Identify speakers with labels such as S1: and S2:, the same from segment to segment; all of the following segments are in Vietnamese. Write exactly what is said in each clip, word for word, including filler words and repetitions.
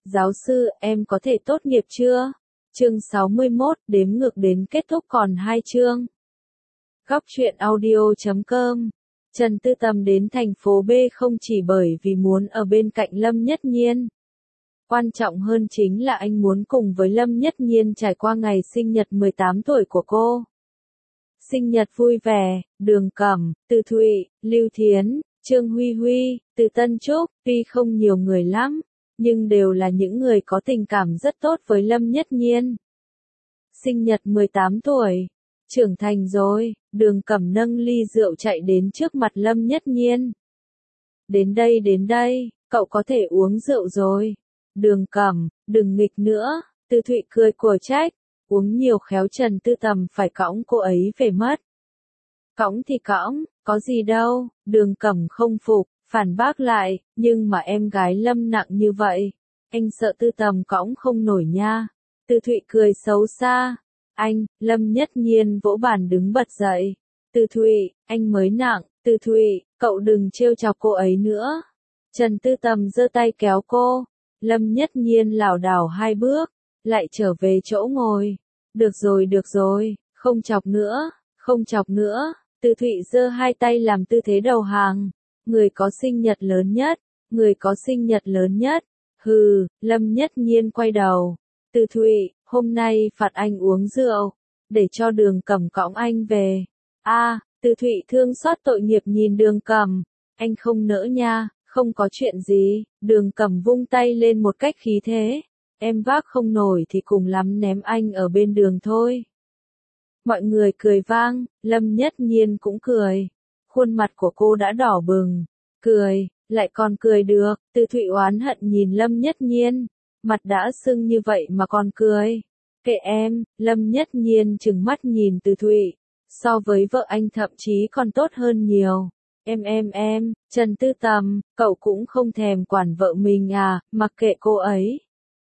S1: Giáo sư, em có thể tốt nghiệp chưa? Chương sáu mươi mốt, đếm ngược đến kết thúc còn hai chương. Góc truyện audio chấm com. Trần Tư Tầm đến thành phố B không chỉ bởi vì muốn ở bên cạnh Lâm Nhất Nhiên. Quan trọng hơn chính là anh muốn cùng với Lâm Nhất Nhiên trải qua ngày sinh nhật mười tám tuổi của cô. Sinh nhật vui vẻ, Đường Cẩm, Từ Thụy, Lưu Thiến, Trương Huy Huy, Từ Tân Trúc, tuy không nhiều người lắm, nhưng đều là những người có tình cảm rất tốt với Lâm Nhất Nhiên. Sinh nhật mười tám tuổi, trưởng thành rồi, Đường Cẩm nâng ly rượu chạy đến trước mặt Lâm Nhất Nhiên. Đến đây đến đây, cậu có thể uống rượu rồi. Đường Cẩm, đừng nghịch nữa, Từ Thụy cười của trách, uống nhiều khéo Trần Tư Tầm phải cõng cô ấy về mất. Cõng thì cõng, có gì đâu, Đường Cẩm không phục, phản bác lại, nhưng mà em gái Lâm nặng như vậy, anh sợ Tư Tầm cõng không nổi nha. Từ Thụy cười xấu xa, anh, Lâm Nhất Nhiên vỗ bàn đứng bật dậy. Từ Thụy, anh mới nặng, Từ Thụy, cậu đừng trêu chọc cô ấy nữa. Trần Tư Tầm giơ tay kéo cô, Lâm Nhất Nhiên lảo đảo hai bước, lại trở về chỗ ngồi. Được rồi được rồi, không chọc nữa, không chọc nữa. Từ Thụy giơ hai tay làm tư thế đầu hàng. Người có sinh nhật lớn nhất, người có sinh nhật lớn nhất. Hừ, Lâm Nhất Nhiên quay đầu. Từ Thụy, hôm nay phạt anh uống rượu, để cho Đường Cẩm cõng anh về. A, à, Từ Thụy thương xót tội nghiệp nhìn Đường Cẩm, anh không nỡ nha, không có chuyện gì. Đường Cẩm vung tay lên một cách khí thế, em vác không nổi thì cùng lắm ném anh ở bên đường thôi. Mọi người cười vang, Lâm Nhất Nhiên cũng cười. Khuôn mặt của cô đã đỏ bừng. Cười, lại còn cười được. Từ Thụy oán hận nhìn Lâm Nhất Nhiên. Mặt đã sưng như vậy mà còn cười. Kệ em, Lâm Nhất Nhiên trừng mắt nhìn Từ Thụy. So với vợ anh thậm chí còn tốt hơn nhiều. Em em em, Trần Tư Tầm, cậu cũng không thèm quản vợ mình à, mặc kệ cô ấy.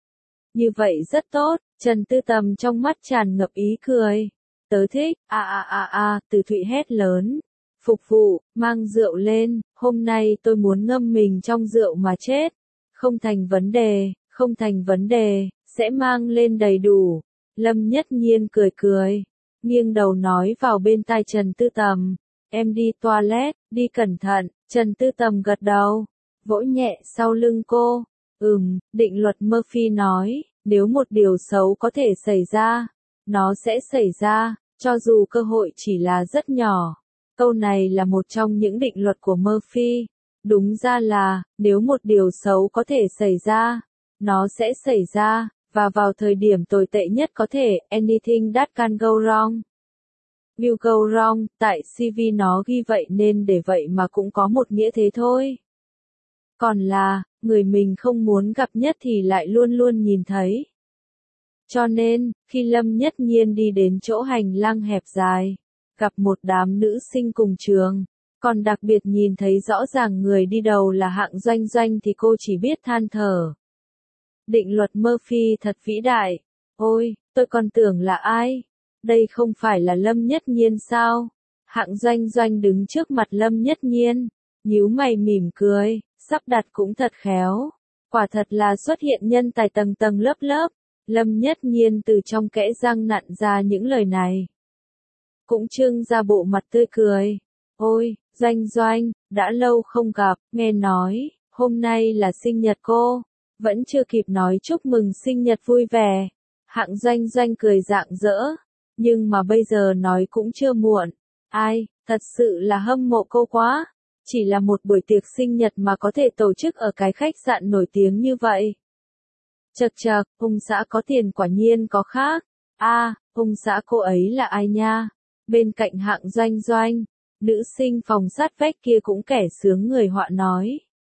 S1: Như vậy rất tốt, Trần Tư Tầm trong mắt tràn ngập ý cười. Tớ thích, a a a a, Từ Thụy hét lớn. Phục vụ, mang rượu lên, hôm nay tôi muốn ngâm mình trong rượu mà chết. Không thành vấn đề, không thành vấn đề, sẽ mang lên đầy đủ. Lâm Nhất Nhiên cười cười, nghiêng đầu nói vào bên tai Trần Tư Tầm. Em đi toilet, đi cẩn thận. Trần Tư Tầm gật đầu, vỗ nhẹ sau lưng cô. Ừm, định luật Murphy nói, nếu một điều xấu có thể xảy ra, nó sẽ xảy ra, cho dù cơ hội chỉ là rất nhỏ. Câu này là một trong những định luật của Murphy. Đúng ra là, nếu một điều xấu có thể xảy ra, nó sẽ xảy ra, và vào thời điểm tồi tệ nhất có thể, anything that can go wrong will go wrong, tại xê vê nó ghi vậy nên để vậy mà cũng có một nghĩa thế thôi. Còn là, người mình không muốn gặp nhất thì lại luôn luôn nhìn thấy. Cho nên, khi Lâm Nhất Nhiên đi đến chỗ hành lang hẹp dài, gặp một đám nữ sinh cùng trường, còn đặc biệt nhìn thấy rõ ràng người đi đầu là Hạng Doanh Doanh thì cô chỉ biết than thở. Định luật Murphy thật vĩ đại. Ôi, tôi còn tưởng là ai? Đây không phải là Lâm Nhất Nhiên sao? Hạng Doanh Doanh đứng trước mặt Lâm Nhất Nhiên, nhíu mày mỉm cười, sắp đặt cũng thật khéo. Quả thật là xuất hiện nhân tài tầng tầng lớp lớp. Lâm Nhất Nhiên từ trong kẽ răng nặn ra những lời này. Cũng trưng ra bộ mặt tươi cười. Ôi, Doanh Doanh, đã lâu không gặp, nghe nói, hôm nay là sinh nhật cô. Vẫn chưa kịp nói chúc mừng sinh nhật vui vẻ. Hạng Doanh Doanh cười rạng rỡ. Nhưng mà bây giờ nói cũng chưa muộn. Ai, thật sự là hâm mộ cô quá. Chỉ là một buổi tiệc sinh nhật mà có thể tổ chức ở cái khách sạn nổi tiếng như vậy. Chậc chậc, ông xã có tiền quả nhiên có khác. A, à, ông xã cô ấy là ai nha? Bên cạnh Hạng Doanh Doanh, nữ sinh phòng sát vách kia cũng kẻ sướng người họa nói.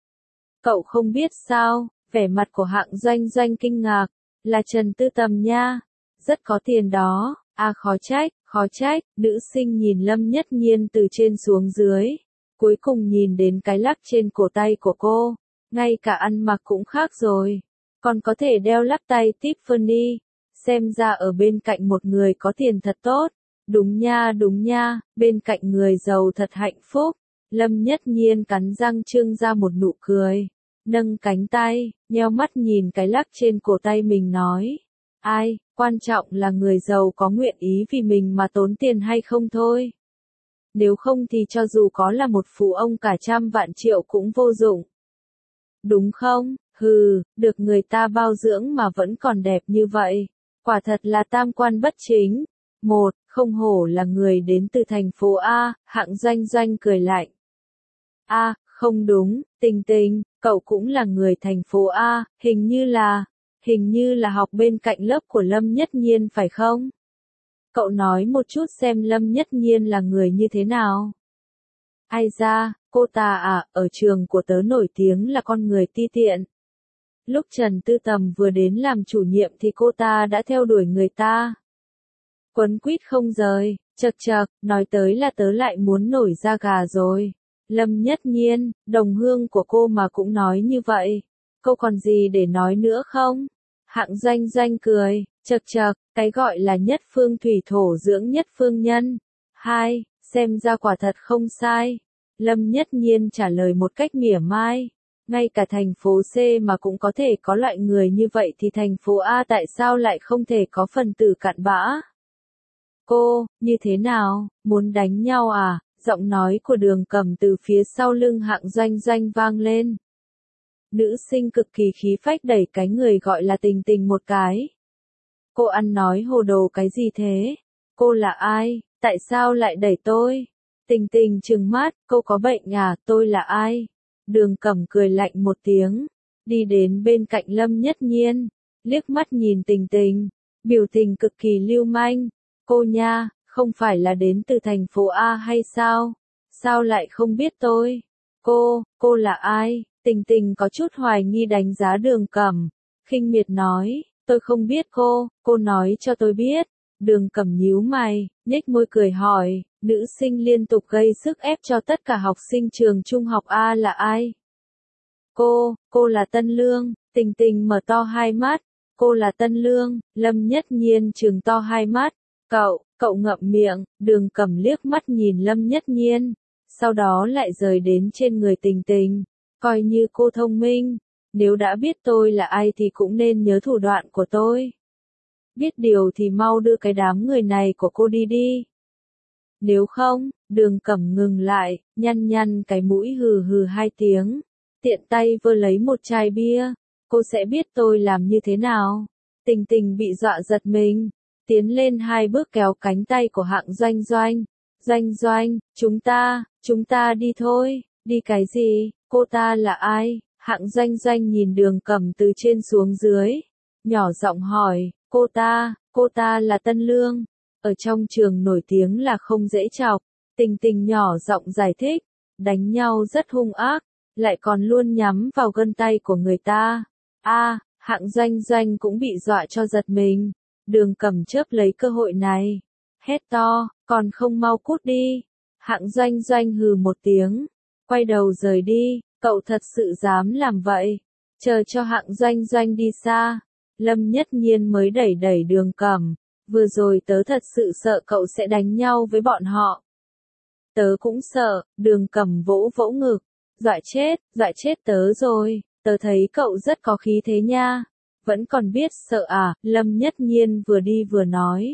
S1: Cậu không biết sao, vẻ mặt của Hạng Doanh Doanh kinh ngạc, là Trần Tư Tầm nha, rất có tiền đó. À khó trách, khó trách, nữ sinh nhìn Lâm Nhất Nhiên từ trên xuống dưới, cuối cùng nhìn đến cái lắc trên cổ tay của cô, ngay cả ăn mặc cũng khác rồi, còn có thể đeo lắc tay Tiffany, xem ra ở bên cạnh một người có tiền thật tốt. Đúng nha đúng nha, bên cạnh người giàu thật hạnh phúc. Lâm Nhất Nhiên cắn răng trưng ra một nụ cười. nâng cánh tay, nheo mắt nhìn cái lắc trên cổ tay mình nói. Ai, quan trọng là người giàu có nguyện ý vì mình mà tốn tiền hay không thôi. Nếu không thì cho dù có là một phú ông cả trăm vạn triệu cũng vô dụng. Đúng không? Hừ, được người ta bao dưỡng mà vẫn còn đẹp như vậy. Quả thật là tam quan bất chính. Một, không hổ là người đến từ thành phố A, Hạng Doanh Doanh cười lạnh. A, không đúng, Tình Tình, cậu cũng là người thành phố A, hình như là, hình như là học bên cạnh lớp của Lâm Nhất Nhiên phải không? Cậu nói một chút xem Lâm Nhất Nhiên là người như thế nào? Ai ra, cô ta à, ở trường của tớ nổi tiếng là con người ti tiện. Lúc Trần Tư Tầm vừa đến làm chủ nhiệm thì cô ta đã theo đuổi người ta. Quấn quýt không rời, chật chật, nói tới là tớ lại muốn nổi da gà rồi. Lâm Nhất Nhiên, đồng hương của cô mà cũng nói như vậy. Cô còn gì để nói nữa không? Hạng Doanh Doanh cười, chật chật, cái gọi là nhất phương thủy thổ dưỡng nhất phương nhân. Hai, xem ra quả thật không sai. Lâm Nhất Nhiên trả lời một cách mỉa mai. Ngay cả thành phố C mà cũng có thể có loại người như vậy thì thành phố A tại sao lại không thể có phần tử cặn bã? Cô, như thế nào, muốn đánh nhau à? Giọng nói của Đường Cầm từ phía sau lưng Hạng Doanh Doanh vang lên. Nữ sinh cực kỳ khí phách đẩy cái người gọi là Tình Tình một cái. Cô ăn nói hồ đồ cái gì thế? Cô là ai? Tại sao lại đẩy tôi? Tình Tình trừng mắt, cô có bệnh à? Tôi là ai? Đường Cẩm cười lạnh một tiếng, đi đến bên cạnh Lâm Nhất Nhiên, liếc mắt nhìn Tình Tình, biểu tình cực kỳ lưu manh. Cô nha, không phải là đến từ thành phố A hay sao? Sao lại không biết tôi? Cô, cô là ai? Tình Tình có chút hoài nghi đánh giá Đường Cẩm, khinh miệt nói, tôi không biết cô, cô nói cho tôi biết. Đường Cẩm nhíu mày, nhếch môi cười hỏi, nữ sinh liên tục gây sức ép cho tất cả học sinh trường trung học A là ai? Cô, cô là Tân Lương. Tình Tình mở to hai mắt, cô là Tân Lương. Lâm Nhất Nhiên trừng to hai mắt, cậu, cậu ngậm miệng. Đường Cẩm liếc mắt nhìn Lâm Nhất Nhiên, sau đó lại rời đến trên người Tình Tình, coi như cô thông minh, nếu đã biết tôi là ai thì cũng nên nhớ thủ đoạn của tôi. Biết điều thì mau đưa cái đám người này của cô đi đi. Nếu không, Đường Cẩm ngừng lại, nhăn nhăn cái mũi hừ hừ hai tiếng, tiện tay vơ lấy một chai bia, cô sẽ biết tôi làm như thế nào. Tình Tình bị dọa giật mình, tiến lên hai bước kéo cánh tay của Hạng Doanh Doanh. Doanh Doanh, chúng ta, chúng ta đi thôi. Đi cái gì? Cô ta là ai? Hạng Doanh Doanh nhìn Đường Cẩm từ trên xuống dưới, nhỏ giọng hỏi, cô ta, cô ta là Tân Lương, ở trong trường nổi tiếng là không dễ chọc. Tình Tình nhỏ giọng giải thích, đánh nhau rất hung ác, lại còn luôn nhắm vào gân tay của người ta. A, Hạng Doanh Doanh cũng bị dọa cho giật mình. Đường Cẩm chớp lấy cơ hội này, hét to, còn không mau cút đi. Hạng Doanh Doanh hừ một tiếng, quay đầu rời đi. Cậu thật sự dám làm vậy? Chờ cho Hạng Doanh Doanh đi xa, Lâm Nhất Nhiên mới đẩy đẩy Đường Cẩm. Vừa rồi tớ thật sự sợ cậu sẽ đánh nhau với bọn họ. Tớ cũng sợ. Đường Cẩm vỗ vỗ ngực, dọa chết, dọa chết tớ rồi. Tớ thấy cậu rất có khí thế nha. Vẫn còn biết sợ à? Lâm Nhất Nhiên vừa đi vừa nói.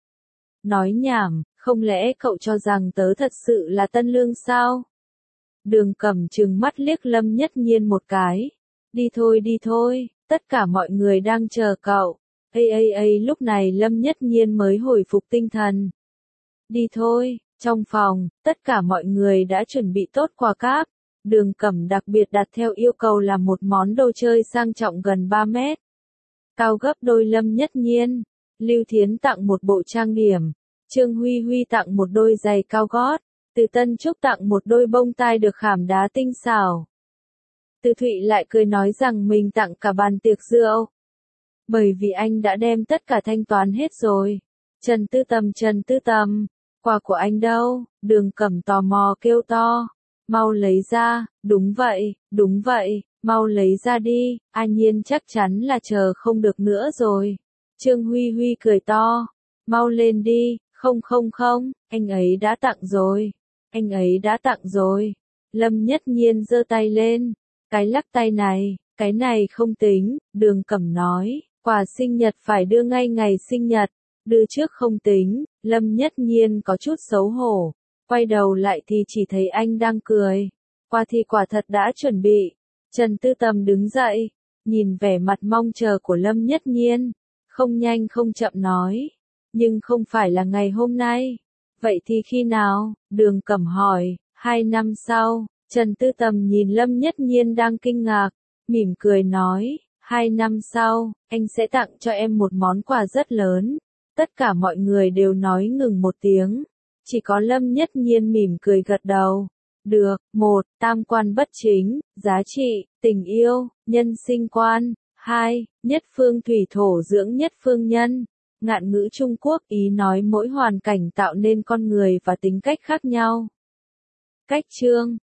S1: Nói nhảm, không lẽ cậu cho rằng tớ thật sự là Tân Lương sao? Đường Cẩm trừng mắt liếc Lâm Nhất Nhiên một cái. Đi thôi đi thôi, tất cả mọi người đang chờ cậu. Ây ây ây, lúc này Lâm Nhất Nhiên mới hồi phục tinh thần. Đi thôi. Trong phòng, tất cả mọi người đã chuẩn bị tốt quà cáp. Đường Cẩm đặc biệt đặt theo yêu cầu là một món đồ chơi sang trọng gần ba mét, cao gấp đôi Lâm Nhất Nhiên. Lưu Thiến tặng một bộ trang điểm, Trương Huy Huy tặng một đôi giày cao gót, Từ Tân Trúc tặng một đôi bông tai được khảm đá tinh xảo. Từ Thụy lại cười nói rằng mình tặng cả bàn tiệc rượu, bởi vì anh đã đem tất cả thanh toán hết rồi. Trần Tư Tầm Trần Tư Tầm, quà của anh đâu? Đường Cẩm tò mò kêu to, mau lấy ra. Đúng vậy, đúng vậy, mau lấy ra đi, An Nhiên chắc chắn là chờ không được nữa rồi. Trương Huy Huy cười to, mau lên đi. Không không không, anh ấy đã tặng rồi, anh ấy đã tặng rồi. Lâm Nhất Nhiên giơ tay lên, cái lắc tay này, cái này không tính, Đường Cẩm nói, quà sinh nhật phải đưa ngay ngày sinh nhật, đưa trước không tính, Lâm Nhất Nhiên có chút xấu hổ, quay đầu lại thì chỉ thấy anh đang cười, quà thì quả thật đã chuẩn bị, Trần Tư Tầm đứng dậy, nhìn vẻ mặt mong chờ của Lâm Nhất Nhiên, không nhanh không chậm nói, nhưng không phải là ngày hôm nay, vậy thì khi nào, Đường Cẩm hỏi, hai năm sau, Trần Tư Tầm nhìn Lâm Nhất Nhiên đang kinh ngạc, mỉm cười nói, hai năm sau, anh sẽ tặng cho em một món quà rất lớn, tất cả mọi người đều nói ngừng một tiếng, chỉ có Lâm Nhất Nhiên mỉm cười gật đầu. Được, một, tam quan bất chính, giá trị, tình yêu, nhân sinh quan, hai, nhất phương thủy thổ dưỡng nhất phương nhân. Ngạn ngữ Trung Quốc ý nói mỗi hoàn cảnh tạo nên con người và tính cách khác nhau. Cách chương